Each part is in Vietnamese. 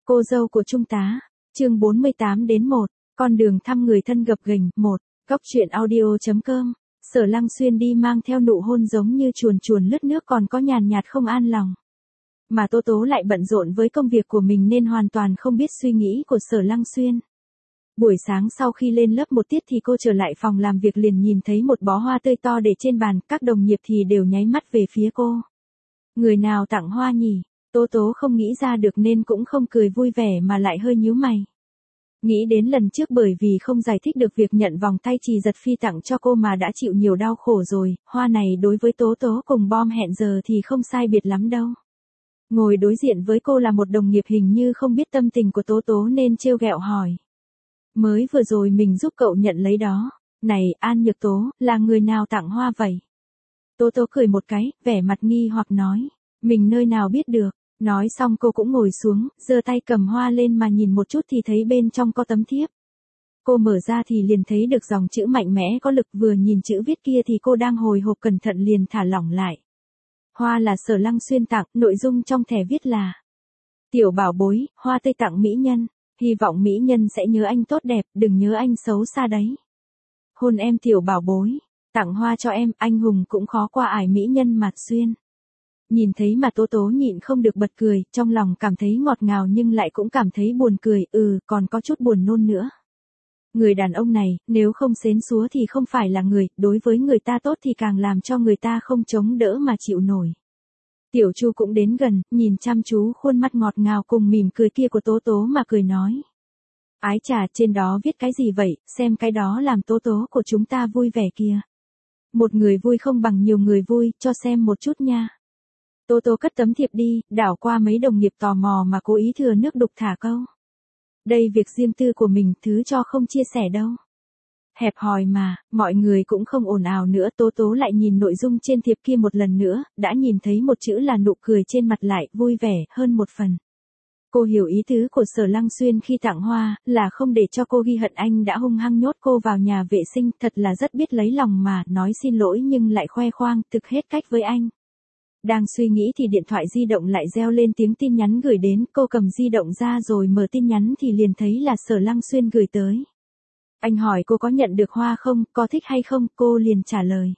Cô dâu của Trung tá, chương 48-1, con đường thăm người thân gập ghềnh, 1, góc truyện audio.com, Sở Lăng Xuyên đi mang theo nụ hôn giống như chuồn chuồn lướt nước còn có nhàn nhạt không an lòng. Mà Tố Tố lại bận rộn với công việc của mình nên hoàn toàn không biết suy nghĩ của Sở Lăng Xuyên. Buổi sáng sau khi lên lớp một tiết thì cô trở lại phòng làm việc liền nhìn thấy một bó hoa tươi to để trên bàn, các đồng nghiệp thì đều nháy mắt về phía cô. Người nào tặng hoa nhỉ? Tố Tố không nghĩ ra được nên cũng không cười vui vẻ mà lại hơi nhíu mày. Nghĩ đến lần trước bởi vì không giải thích được việc nhận vòng tay Trì Giật Phi tặng cho cô mà đã chịu nhiều đau khổ rồi, hoa này đối với Tố Tố cùng bom hẹn giờ thì không sai biệt lắm đâu. Ngồi đối diện với cô là một đồng nghiệp hình như không biết tâm tình của Tố Tố nên trêu ghẹo hỏi. Mới vừa rồi mình giúp cậu nhận lấy đó. Này, An Nhược Tố, là người nào tặng hoa vậy? Tố Tố cười một cái, vẻ mặt nghi hoặc nói. Mình nơi nào biết được. Nói xong cô cũng ngồi xuống, giơ tay cầm hoa lên mà nhìn một chút thì thấy bên trong có tấm thiếp. Cô mở ra thì liền thấy được dòng chữ mạnh mẽ có lực, vừa nhìn chữ viết kia thì cô đang hồi hộp cẩn thận liền thả lỏng lại. Hoa là Sở Lăng Xuyên tặng, nội dung trong thẻ viết là: Tiểu bảo bối, hoa tươi tặng mỹ nhân, hy vọng mỹ nhân sẽ nhớ anh tốt đẹp, đừng nhớ anh xấu xa đấy. Hôn em tiểu bảo bối, tặng hoa cho em, anh hùng cũng khó qua ải mỹ nhân Mạt Xuyên. Nhìn thấy mà Tố Tố nhịn không được bật cười, trong lòng cảm thấy ngọt ngào nhưng lại cũng cảm thấy buồn cười, còn có chút buồn nôn nữa. Người đàn ông này, nếu không xến xúa thì không phải là người, đối với người ta tốt thì càng làm cho người ta không chống đỡ mà chịu nổi. Tiểu Chu cũng đến gần, nhìn chăm chú khuôn mặt ngọt ngào cùng mỉm cười kia của Tố Tố mà cười nói. Ái chà, trên đó viết cái gì vậy, xem cái đó làm Tố Tố của chúng ta vui vẻ kìa. Một người vui không bằng nhiều người vui, cho xem một chút nha. Tố Tố cất tấm thiệp đi, đảo qua mấy đồng nghiệp tò mò mà cố ý thừa nước đục thả câu. Đây việc riêng tư của mình, thứ cho không chia sẻ đâu. Hẹp hòi mà, mọi người cũng không ồn ào nữa. Tố Tố lại nhìn nội dung trên thiệp kia một lần nữa, đã nhìn thấy một chữ là nụ cười trên mặt lại, vui vẻ hơn một phần. Cô hiểu ý tứ của Sở Lăng Xuyên khi tặng hoa, là không để cho cô ghi hận anh đã hung hăng nhốt cô vào nhà vệ sinh, thật là rất biết lấy lòng mà, nói xin lỗi nhưng lại khoe khoang, thực hết cách với anh. Đang suy nghĩ thì điện thoại di động lại reo lên tiếng tin nhắn gửi đến, cô cầm di động ra rồi mở tin nhắn thì liền thấy là Sở Lăng Xuyên gửi tới. Anh hỏi cô có nhận được hoa không, có thích hay không, cô liền trả lời.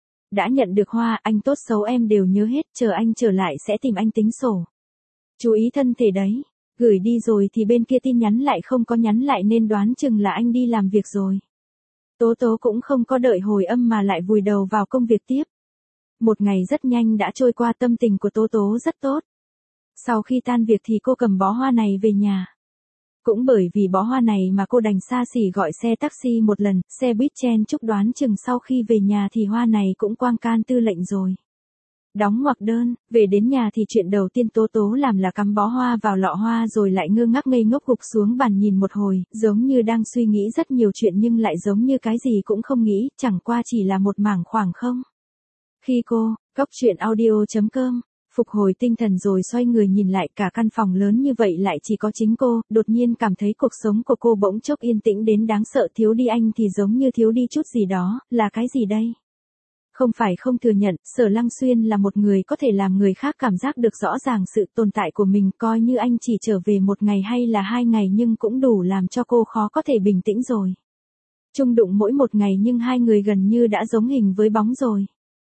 Đã nhận được hoa, anh tốt xấu em đều nhớ hết, chờ anh trở lại sẽ tìm anh tính sổ. Chú ý thân thể đấy, gửi đi rồi thì bên kia tin nhắn lại không có nhắn lại nên đoán chừng là anh đi làm việc rồi. Tố Tố cũng không có đợi hồi âm mà lại vùi đầu vào công việc tiếp. Một ngày rất nhanh đã trôi qua, tâm tình của Tố Tố rất tốt. Sau khi tan việc thì cô cầm bó hoa này về nhà. Cũng bởi vì bó hoa này mà cô đành xa xỉ gọi xe taxi một lần, xe buýt chen chúc, đoán chừng sau khi về nhà thì hoa này cũng quang can tư lệnh rồi. Đóng ngoặc đơn, về đến nhà thì chuyện đầu tiên Tố Tố làm là cắm bó hoa vào lọ hoa rồi lại ngơ ngác ngây ngốc gục xuống bàn nhìn một hồi, giống như đang suy nghĩ rất nhiều chuyện nhưng lại giống như cái gì cũng không nghĩ, chẳng qua chỉ là một mảng khoảng không. Khi cô, góc truyện audio.com, phục hồi tinh thần rồi xoay người nhìn lại cả căn phòng lớn như vậy lại chỉ có chính cô, đột nhiên cảm thấy cuộc sống của cô bỗng chốc yên tĩnh đến đáng sợ, thiếu đi anh thì giống như thiếu đi chút gì đó, là cái gì đây? Không phải không thừa nhận, Sở Lăng Xuyên là một người có thể làm người khác cảm giác được rõ ràng sự tồn tại của mình, coi như anh chỉ trở về một ngày hay là 2 ngày nhưng cũng đủ làm cho cô khó có thể bình tĩnh rồi. Chung đụng mỗi một ngày nhưng hai người gần như đã giống hình với bóng rồi.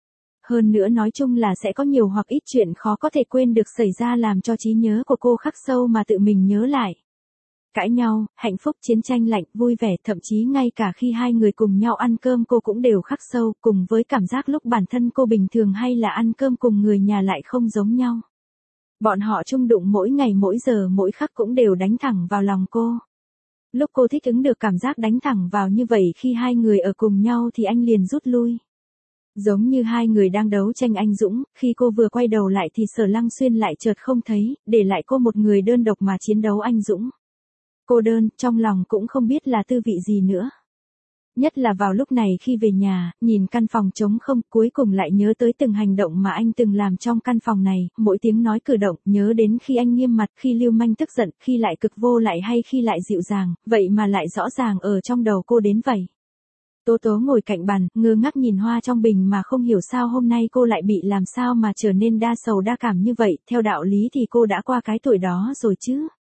Hơn nữa nói chung là sẽ có nhiều hoặc ít chuyện khó có thể quên được xảy ra làm cho trí nhớ của cô khắc sâu mà tự mình nhớ lại. Cãi nhau, hạnh phúc, chiến tranh lạnh, vui vẻ, thậm chí ngay cả khi hai người cùng nhau ăn cơm cô cũng đều khắc sâu, cùng với cảm giác lúc bản thân cô bình thường hay là ăn cơm cùng người nhà lại không giống nhau. Bọn họ chung đụng mỗi ngày mỗi giờ mỗi khắc cũng đều đánh thẳng vào lòng cô. Lúc cô thích ứng được cảm giác đánh thẳng vào như vậy khi hai người ở cùng nhau thì anh liền rút lui. Giống như hai người đang đấu tranh anh dũng, khi cô vừa quay đầu lại thì Sở Lăng Xuyên lại chợt không thấy, để lại cô một người đơn độc mà chiến đấu anh dũng. Cô đơn, trong lòng cũng không biết là tư vị gì nữa. Nhất là vào lúc này khi về nhà, nhìn căn phòng trống không, cuối cùng lại nhớ tới từng hành động mà anh từng làm trong căn phòng này, mỗi tiếng nói cử động, nhớ đến khi anh nghiêm mặt, khi lưu manh tức giận, khi lại cực vô lại hay khi lại dịu dàng, vậy mà lại rõ ràng ở trong đầu cô đến vậy. Tố Tố ngồi cạnh bàn, ngơ ngác nhìn hoa trong bình mà không hiểu sao hôm nay cô lại bị làm sao mà trở nên đa sầu đa cảm như vậy, theo đạo lý thì cô đã qua cái tuổi đó rồi chứ.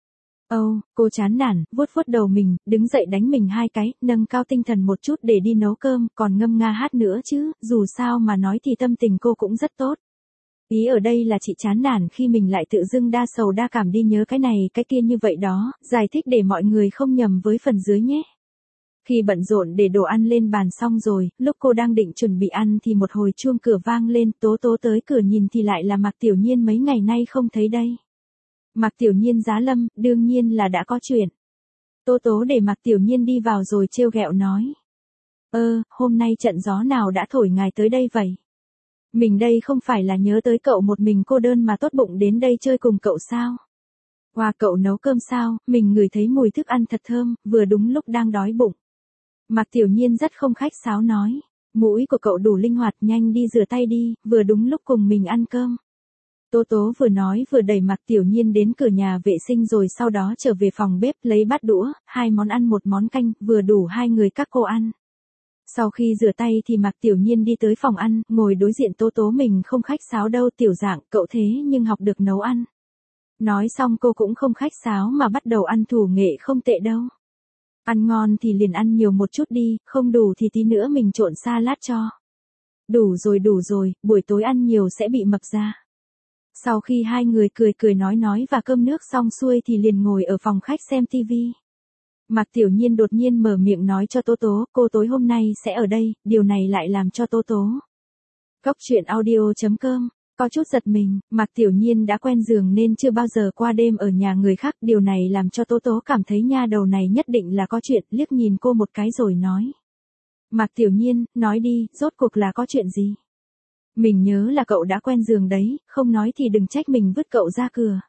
Cô chán nản, vuốt vuốt đầu mình, đứng dậy đánh mình 2 cái, nâng cao tinh thần một chút để đi nấu cơm, còn ngâm nga hát nữa chứ, dù sao mà nói thì tâm tình cô cũng rất tốt. Ý ở đây là chị chán nản khi mình lại tự dưng đa sầu đa cảm đi nhớ cái này cái kia như vậy đó, giải thích để mọi người không nhầm với phần dưới nhé. Khi bận rộn để đồ ăn lên bàn xong rồi, lúc cô đang định chuẩn bị ăn thì một hồi chuông cửa vang lên, Tố Tố tới cửa nhìn thì lại là Mạc Tiểu Nhiên mấy ngày nay không thấy đây. Mạc Tiểu Nhiên giá lâm, đương nhiên là đã có chuyện. Tố Tố để Mạc Tiểu Nhiên đi vào rồi trêu ghẹo nói. Hôm nay trận gió nào đã thổi ngài tới đây vậy? Mình đây không phải là nhớ tới cậu một mình cô đơn mà tốt bụng đến đây chơi cùng cậu sao? Cậu nấu cơm sao, mình ngửi thấy mùi thức ăn thật thơm, vừa đúng lúc đang đói bụng. Mạc Tiểu Nhiên rất không khách sáo nói. Mũi của cậu đủ linh hoạt, nhanh đi rửa tay đi, vừa đúng lúc cùng mình ăn cơm. Tố Tố vừa nói vừa đẩy Mạc Tiểu Nhiên đến cửa nhà vệ sinh rồi sau đó trở về phòng bếp lấy bát đũa, 2 món ăn 1 món canh, vừa đủ 2 người các cô ăn. Sau khi rửa tay thì Mạc Tiểu Nhiên đi tới phòng ăn, ngồi đối diện Tố Tố mình không khách sáo đâu tiểu dạng, cậu thế nhưng học được nấu ăn. Nói xong cô cũng không khách sáo mà bắt đầu ăn thủ nghệ không tệ đâu. Ăn ngon thì liền ăn nhiều một chút đi, không đủ thì tí nữa mình trộn salad cho. Đủ rồi, buổi tối ăn nhiều sẽ bị mập ra. Sau khi 2 người cười nói và cơm nước xong xuôi thì liền ngồi ở phòng khách xem tivi. Mạc Tiểu Nhiên đột nhiên mở miệng nói cho Tố Tố, cô tối hôm nay sẽ ở đây, điều này lại làm cho Tố Tố. Góc truyện audio.com, có chút giật mình, Mạc Tiểu Nhiên đã quen giường nên chưa bao giờ qua đêm ở nhà người khác, điều này làm cho Tố Tố cảm thấy nha đầu này nhất định là có chuyện, liếc nhìn cô một cái rồi nói. Mạc Tiểu Nhiên, nói đi, rốt cuộc là có chuyện gì? Mình nhớ là cậu đã quen giường đấy, không nói thì đừng trách mình vứt cậu ra cửa.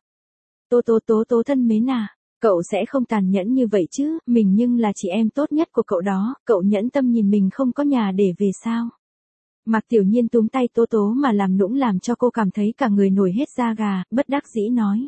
Tố thân mến à, cậu sẽ không tàn nhẫn như vậy chứ, mình nhưng là chị em tốt nhất của cậu đó, cậu nhẫn tâm nhìn mình không có nhà để về sao? Mạc Tiểu Nhiên túm tay Tố Tố mà làm nũng làm cho cô cảm thấy cả người nổi hết da gà, bất đắc dĩ nói.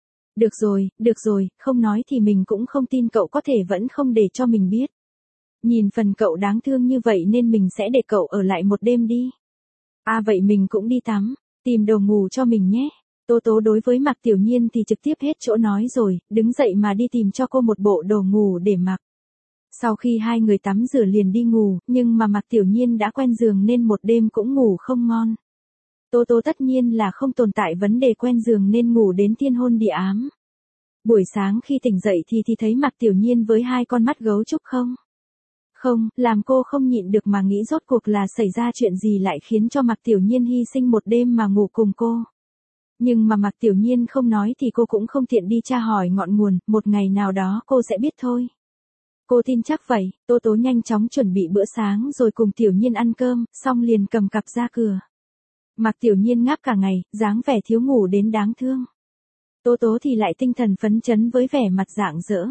Được rồi, không nói thì mình cũng không tin cậu có thể vẫn không để cho mình biết. Nhìn phần cậu đáng thương như vậy nên mình sẽ để cậu ở lại một đêm đi. Vậy mình cũng đi tắm, tìm đồ ngủ cho mình nhé. Tố Tố đối với Mạc Tiểu Nhiên thì trực tiếp hết chỗ nói rồi, đứng dậy mà đi tìm cho cô một bộ đồ ngủ để mặc. Sau khi 2 người tắm rửa liền đi ngủ, nhưng mà Mạc Tiểu Nhiên đã quen giường nên một đêm cũng ngủ không ngon. Tố Tố tất nhiên là không tồn tại vấn đề quen giường nên ngủ đến thiên hôn địa ám. Buổi sáng khi tỉnh dậy thì thấy Mạc Tiểu Nhiên với 2 con mắt gấu trúc không? Không, làm cô không nhịn được mà nghĩ rốt cuộc là xảy ra chuyện gì lại khiến cho Mạc Tiểu Nhiên hy sinh một đêm mà ngủ cùng cô. Nhưng mà Mạc Tiểu Nhiên không nói thì cô cũng không tiện đi tra hỏi ngọn nguồn, một ngày nào đó cô sẽ biết thôi. Cô tin chắc vậy, Tố Tố nhanh chóng chuẩn bị bữa sáng rồi cùng Tiểu Nhiên ăn cơm, xong liền cầm cặp ra cửa. Mạc Tiểu Nhiên ngáp cả ngày, dáng vẻ thiếu ngủ đến đáng thương. Tố Tố thì lại tinh thần phấn chấn với vẻ mặt rạng rỡ.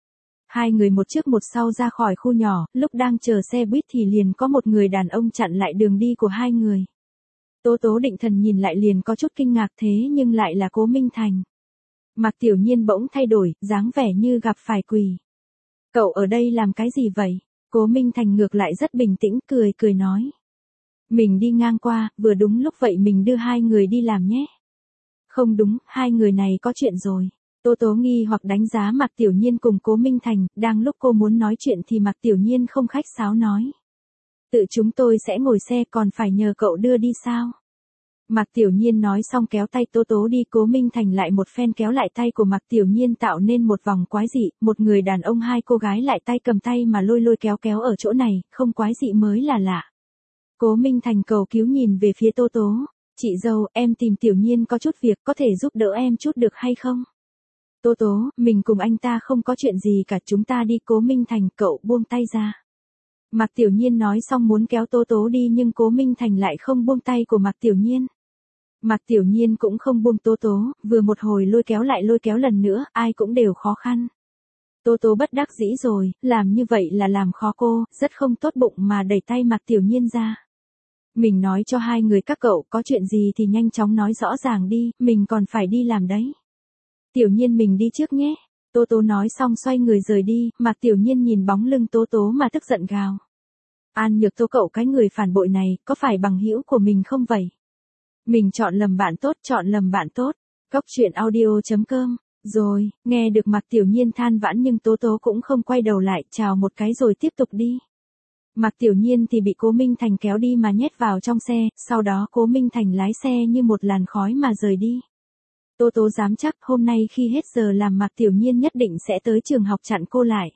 2 người một trước một sau ra khỏi khu nhỏ, lúc đang chờ xe buýt thì liền có một người đàn ông chặn lại đường đi của 2 người. Tố Tố định thần nhìn lại liền có chút kinh ngạc thế nhưng lại là Cố Minh Thành. Mạc Tiểu Nhiên bỗng thay đổi, dáng vẻ như gặp phải quỷ. Cậu ở đây làm cái gì vậy? Cố Minh Thành ngược lại rất bình tĩnh cười nói. Mình đi ngang qua, vừa đúng lúc vậy mình đưa 2 người đi làm nhé. Không đúng, 2 người này có chuyện rồi. Tố Tố nghi hoặc đánh giá Mạc Tiểu Nhiên cùng Cố Minh Thành, đang lúc cô muốn nói chuyện thì Mạc Tiểu Nhiên không khách sáo nói. Tự chúng tôi sẽ ngồi xe còn phải nhờ cậu đưa đi sao? Mạc Tiểu Nhiên nói xong kéo tay Tố Tố đi, Cố Minh Thành lại một phen kéo lại tay của Mạc Tiểu Nhiên tạo nên một vòng quái dị, một người đàn ông 2 cô gái lại tay cầm tay mà lôi kéo ở chỗ này, không quái dị mới là lạ. Cố Minh Thành cầu cứu nhìn về phía Tố Tố, chị dâu, em tìm Tiểu Nhiên có chút việc, có thể giúp đỡ em chút được hay không? Tố Tố, mình cùng anh ta không có chuyện gì cả, chúng ta đi. Cố Minh Thành, cậu buông tay ra. Mạc Tiểu Nhiên nói xong muốn kéo Tố Tố đi nhưng Cố Minh Thành lại không buông tay của Mạc Tiểu Nhiên. Mạc Tiểu Nhiên cũng không buông Tố Tố, vừa một hồi lôi kéo lần nữa, ai cũng đều khó khăn. Tố Tố bất đắc dĩ rồi, làm như vậy là làm khó cô, rất không tốt bụng mà đẩy tay Mạc Tiểu Nhiên ra. Mình nói cho 2 người các cậu có chuyện gì thì nhanh chóng nói rõ ràng đi, mình còn phải đi làm đấy. Tiểu Nhiên mình đi trước nhé. Tố Tố nói xong xoay người rời đi, Mạc Tiểu Nhiên nhìn bóng lưng Tố Tố mà tức giận gào. An Nhược Tố, cậu cái người phản bội này, có phải bằng hữu của mình không vậy? Mình chọn lầm bạn tốt. Góc truyện audio.com Rồi, nghe được Mạc Tiểu Nhiên than vãn nhưng Tố Tố cũng không quay đầu lại, chào một cái rồi tiếp tục đi. Mạc Tiểu Nhiên thì bị Cố Minh Thành kéo đi mà nhét vào trong xe, sau đó Cố Minh Thành lái xe như một làn khói mà rời đi. Tố Tố dám chắc hôm nay khi hết giờ làm Mạc Tiểu Nhiên nhất định sẽ tới trường học chặn cô lại.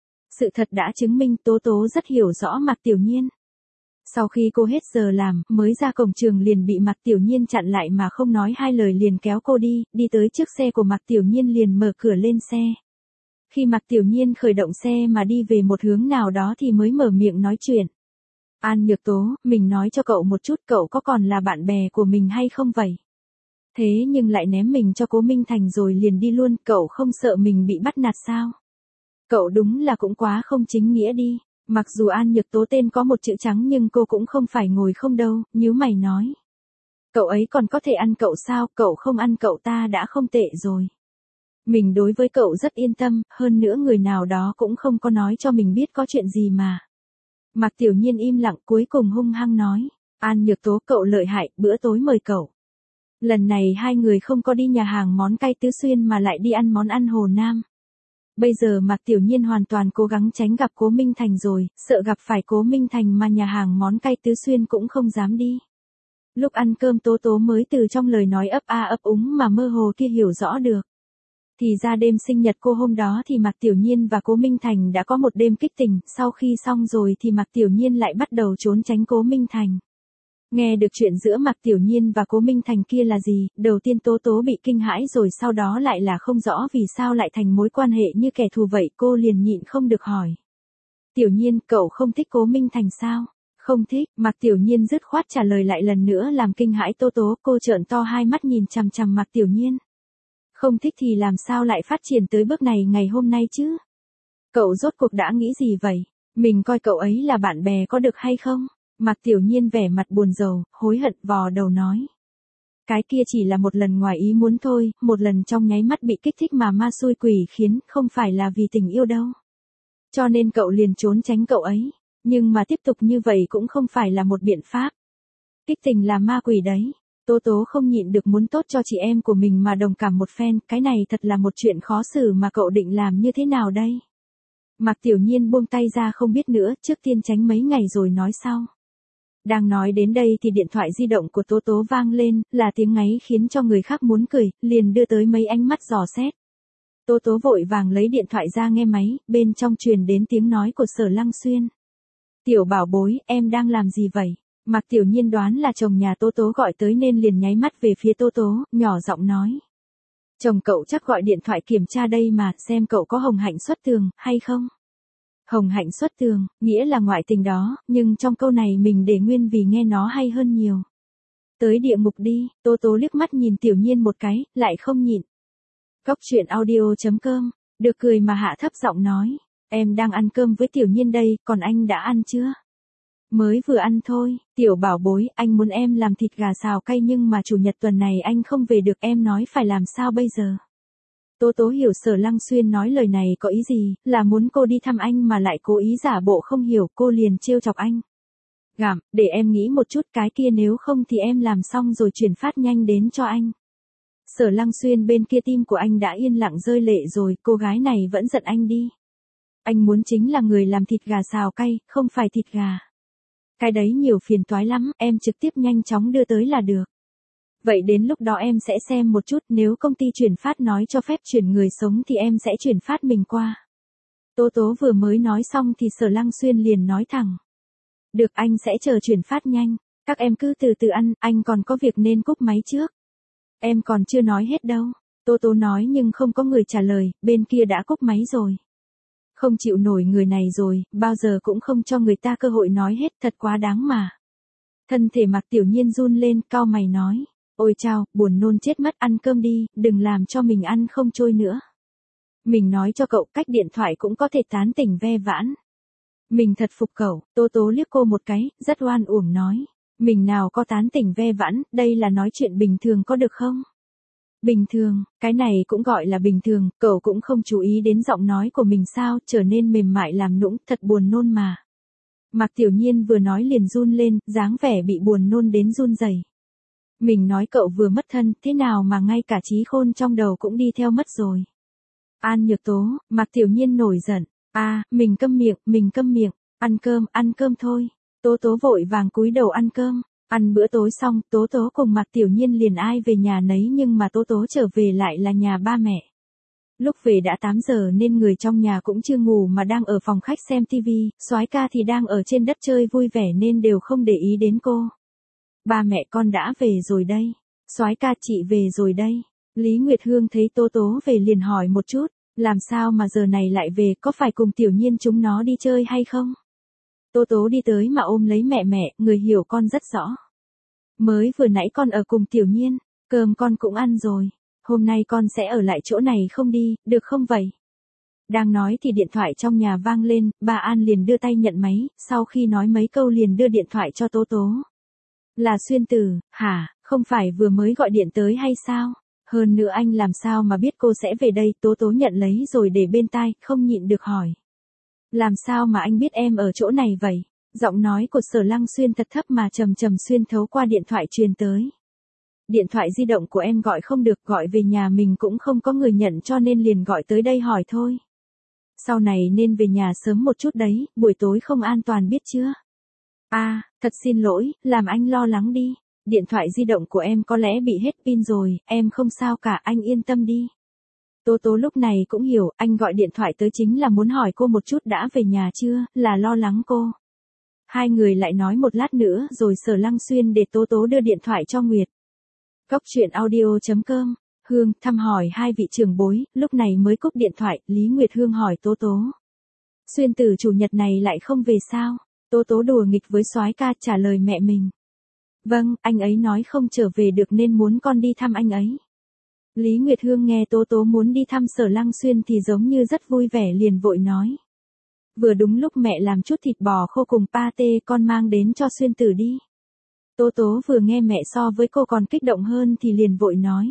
Sự thật đã chứng minh Tố Tố rất hiểu rõ Mạc Tiểu Nhiên. Sau khi cô hết giờ làm, mới ra cổng trường liền bị Mạc Tiểu Nhiên chặn lại mà không nói hai lời liền kéo cô đi tới trước xe của Mạc Tiểu Nhiên liền mở cửa lên xe. Khi Mạc Tiểu Nhiên khởi động xe mà đi về một hướng nào đó thì mới mở miệng nói chuyện. An Nhược Tố, mình nói cho cậu một chút, cậu có còn là bạn bè của mình hay không vậy? Thế nhưng lại ném mình cho Cố Minh Thành rồi liền đi luôn, cậu không sợ mình bị bắt nạt sao? Cậu đúng là cũng quá không chính nghĩa đi. Mặc dù An Nhược Tố tên có một chữ trắng nhưng cô cũng không phải ngồi không đâu, nhíu mày nói. Cậu ấy còn có thể ăn cậu sao, cậu không ăn cậu ta đã không tệ rồi. Mình đối với cậu rất yên tâm, hơn nữa người nào đó cũng không có nói cho mình biết có chuyện gì mà. Mạc Tiểu Nhiên im lặng cuối cùng hung hăng nói. An Nhược Tố, cậu lợi hại, bữa tối mời cậu. Lần này hai người không có đi nhà hàng món cay Tứ Xuyên mà lại đi ăn món ăn Hồ Nam. Bây giờ Mạc Tiểu Nhiên hoàn toàn cố gắng tránh gặp Cố Minh Thành rồi, sợ gặp phải Cố Minh Thành mà nhà hàng món cay Tứ Xuyên cũng không dám đi. Lúc ăn cơm Tố Tố mới từ trong lời nói ấp a ấp úng mà mơ hồ kia hiểu rõ được. Thì ra đêm sinh nhật cô hôm đó thì Mạc Tiểu Nhiên và Cố Minh Thành đã có một đêm kích tình, sau khi xong rồi thì Mạc Tiểu Nhiên lại bắt đầu trốn tránh Cố Minh Thành. Nghe được chuyện giữa Mạc Tiểu Nhiên và Cố Minh Thành kia là gì, đầu tiên Tố Tố bị kinh hãi rồi sau đó lại là không rõ vì sao lại thành mối quan hệ như kẻ thù vậy, cô liền nhịn không được hỏi. Tiểu Nhiên, cậu không thích Cố Minh Thành sao? Không thích, Mạc Tiểu Nhiên dứt khoát trả lời lại lần nữa làm kinh hãi Tố Tố, cô trợn to hai mắt nhìn chằm chằm Mạc Tiểu Nhiên. Không thích thì làm sao lại phát triển tới bước này ngày hôm nay chứ? Cậu rốt cuộc đã nghĩ gì vậy? Mình coi cậu ấy là bạn bè có được hay không? Mạc Tiểu Nhiên vẻ mặt buồn rầu, hối hận vò đầu nói. Cái kia chỉ là một lần ngoài ý muốn thôi, một lần trong nháy mắt bị kích thích mà ma xui quỷ khiến, không phải là vì tình yêu đâu. Cho nên cậu liền trốn tránh cậu ấy, nhưng mà tiếp tục như vậy cũng không phải là một biện pháp. Kích tình là ma quỷ đấy. Tố Tố không nhịn được muốn tốt cho chị em của mình mà đồng cảm một phen, cái này thật là một chuyện khó xử mà cậu định làm như thế nào đây? Mạc Tiểu Nhiên buông tay ra không biết nữa, trước tiên tránh mấy ngày rồi nói sau. Đang nói đến đây thì điện thoại di động của Tố Tố vang lên, là tiếng ngáy khiến cho người khác muốn cười, liền đưa tới mấy ánh mắt dò xét. Tố Tố vội vàng lấy điện thoại ra nghe máy, bên trong truyền đến tiếng nói của Sở Lăng Xuyên. Tiểu bảo bối, em đang làm gì vậy? Mạc Tiểu Nhiên đoán là chồng nhà Tố Tố gọi tới nên liền nháy mắt về phía Tố Tố, nhỏ giọng nói. Chồng cậu chắc gọi điện thoại kiểm tra đây mà, xem cậu có hồng hạnh xuất tường, hay không? Hồng hạnh xuất tường, nghĩa là ngoại tình đó, nhưng trong câu này mình để nguyên vì nghe nó hay hơn nhiều. Tới địa ngục đi, Tố Tố liếc mắt nhìn Tiểu Nhiên một cái, lại không nhịn. Góc truyện audio.com, được cười mà hạ thấp giọng nói. Em đang ăn cơm với Tiểu Nhiên đây, còn anh đã ăn chưa? Mới vừa ăn thôi, Tiểu bảo bối, anh muốn em làm thịt gà xào cay nhưng mà chủ nhật tuần này anh không về được, em nói phải làm sao bây giờ? Tố Tố hiểu Sở Lăng Xuyên nói lời này có ý gì, là muốn cô đi thăm anh mà lại cố ý giả bộ không hiểu, cô liền trêu chọc anh. Gảm, để em nghĩ một chút, cái kia nếu không thì em làm xong rồi chuyển phát nhanh đến cho anh. Sở Lăng Xuyên bên kia tim của anh đã yên lặng rơi lệ rồi, cô gái này vẫn giận anh đi. Anh muốn chính là người làm thịt gà xào cay, không phải thịt gà. Cái đấy nhiều phiền toái lắm, em trực tiếp nhanh chóng đưa tới là được. Vậy đến lúc đó em sẽ xem một chút, nếu công ty chuyển phát nói cho phép chuyển người sống thì em sẽ chuyển phát mình qua. Tố Tố vừa mới nói xong thì Sở Lăng Xuyên liền nói thẳng. Được, anh sẽ chờ chuyển phát nhanh, các em cứ từ từ ăn, anh còn có việc nên cúp máy trước. Em còn chưa nói hết đâu, Tố Tố nói nhưng không có người trả lời, bên kia đã cúp máy rồi. Không chịu nổi người này rồi, bao giờ cũng không cho người ta cơ hội nói hết, thật quá đáng mà. Thân thể Mạc Tiểu Nhiên run lên, cau mày nói. Ôi chao, buồn nôn chết mất, ăn cơm đi, đừng làm cho mình ăn không trôi nữa. Mình nói cho cậu, cách điện thoại cũng có thể tán tỉnh ve vãn. Mình thật phục cậu, Tố Tố liếc cô một cái, rất oan uổng nói. Mình nào có tán tỉnh ve vãn, đây là nói chuyện bình thường có được không? Bình thường, cái này cũng gọi là bình thường, cậu cũng không chú ý đến giọng nói của mình sao, trở nên mềm mại làm nũng, thật buồn nôn mà. Mạc Tiểu Nhiên vừa nói liền run lên, dáng vẻ bị buồn nôn đến run rẩy. Mình nói cậu vừa mất thân, thế nào mà ngay cả trí khôn trong đầu cũng đi theo mất rồi. An Nhược Tố, Mạc Tiểu Nhiên nổi giận. Mình câm miệng, ăn cơm thôi. Tố Tố vội vàng cúi đầu ăn cơm. Ăn bữa tối xong, Tố Tố cùng Mạc Tiểu Nhiên liền ai về nhà nấy, nhưng mà Tố Tố trở về lại là nhà ba mẹ. Lúc về đã 8 giờ nên người trong nhà cũng chưa ngủ mà đang ở phòng khách xem tivi, soái ca thì đang ở trên đất chơi vui vẻ nên đều không để ý đến cô. Ba mẹ con đã về rồi đây. Soái ca, chị về rồi đây. Lý Nguyệt Hương thấy Tố Tố về liền hỏi một chút, làm sao mà giờ này lại về, có phải cùng Tiểu Nhiên chúng nó đi chơi hay không? Tố Tố đi tới mà ôm lấy mẹ, người hiểu con rất rõ. Mới vừa nãy con ở cùng Tiểu Nhiên, cơm con cũng ăn rồi. Hôm nay con sẽ ở lại chỗ này không đi, được không vậy? Đang nói thì điện thoại trong nhà vang lên, bà An liền đưa tay nhận máy, sau khi nói mấy câu liền đưa điện thoại cho Tố Tố. Là Xuyên Tử, hả, không phải vừa mới gọi điện tới hay sao? Hơn nữa anh làm sao mà biết cô sẽ về đây? Tố Tố nhận lấy rồi để bên tai, không nhịn được hỏi. Làm sao mà anh biết em ở chỗ này vậy? Giọng nói của Sở Lăng Xuyên thật thấp mà trầm xuyên thấu qua điện thoại truyền tới. Điện thoại di động của em gọi không được, gọi về nhà mình cũng không có người nhận cho nên liền gọi tới đây hỏi thôi. Sau này nên về nhà sớm một chút đấy, buổi tối không an toàn biết chưa? Thật xin lỗi, làm anh lo lắng đi. Điện thoại di động của em có lẽ bị hết pin rồi, em không sao cả, anh yên tâm đi. Tố Tố lúc này cũng hiểu, anh gọi điện thoại tới chính là muốn hỏi cô một chút đã về nhà chưa, là lo lắng cô. Hai người lại nói một lát nữa rồi Sở Lăng Xuyên để Tố Tố đưa điện thoại cho Nguyệt. Góc truyện audio.com, Hương thăm hỏi hai vị trưởng bối, lúc này mới cúp điện thoại, Lý Nguyệt Hương hỏi Tố Tố. Xuyên Tử chủ nhật này lại không về sao? Tố Tố đùa nghịch với soái ca trả lời mẹ mình. Vâng, anh ấy nói không trở về được nên muốn con đi thăm anh ấy. Lý Nguyệt Hương nghe Tố Tố muốn đi thăm Sở Lăng Xuyên thì giống như rất vui vẻ liền vội nói. Vừa đúng lúc mẹ làm chút thịt bò khô cùng pate, con mang đến cho Xuyên Tử đi. Tố Tố vừa nghe mẹ so với cô còn kích động hơn thì liền vội nói.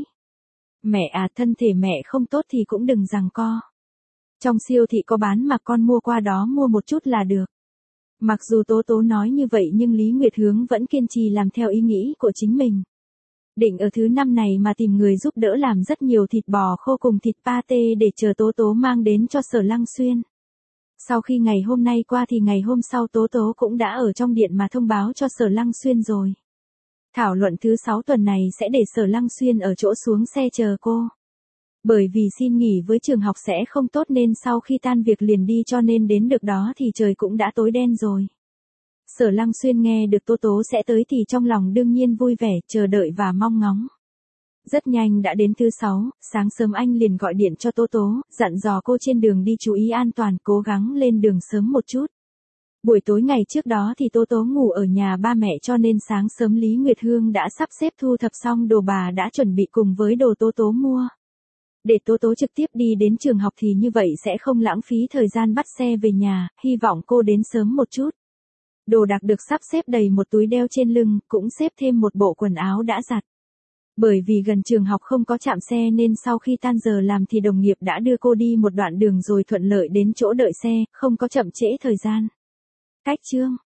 Mẹ thân thể mẹ không tốt thì cũng đừng giằng co. Trong siêu thị có bán mà con mua qua đó mua một chút là được. Mặc dù Tố Tố nói như vậy nhưng Lý Nguyệt Hướng vẫn kiên trì làm theo ý nghĩ của chính mình. Định ở thứ năm này mà tìm người giúp đỡ làm rất nhiều thịt bò khô cùng thịt pate để chờ Tố Tố mang đến cho Sở Lăng Xuyên. Sau khi ngày hôm nay qua thì ngày hôm sau Tố Tố cũng đã ở trong điện mà thông báo cho Sở Lăng Xuyên rồi. Thảo luận thứ 6 tuần này sẽ để Sở Lăng Xuyên ở chỗ xuống xe chờ cô. Bởi vì xin nghỉ với trường học sẽ không tốt nên sau khi tan việc liền đi cho nên đến được đó thì trời cũng đã tối đen rồi. Sở Lăng Xuyên nghe được Tố Tố sẽ tới thì trong lòng đương nhiên vui vẻ, chờ đợi và mong ngóng. Rất nhanh đã đến thứ 6, sáng sớm anh liền gọi điện cho Tố Tố, dặn dò cô trên đường đi chú ý an toàn, cố gắng lên đường sớm một chút. Buổi tối ngày trước đó thì Tố Tố ngủ ở nhà ba mẹ cho nên sáng sớm Lý Nguyệt Hương đã sắp xếp thu thập xong đồ bà đã chuẩn bị cùng với đồ Tố Tố mua. Để Tố Tố trực tiếp đi đến trường học thì như vậy sẽ không lãng phí thời gian bắt xe về nhà, hy vọng cô đến sớm một chút. Đồ đạc được sắp xếp đầy một túi đeo trên lưng, cũng xếp thêm một bộ quần áo đã giặt. Bởi vì gần trường học không có trạm xe nên sau khi tan giờ làm thì đồng nghiệp đã đưa cô đi một đoạn đường rồi thuận lợi đến chỗ đợi xe, không có chậm trễ thời gian. Cách chương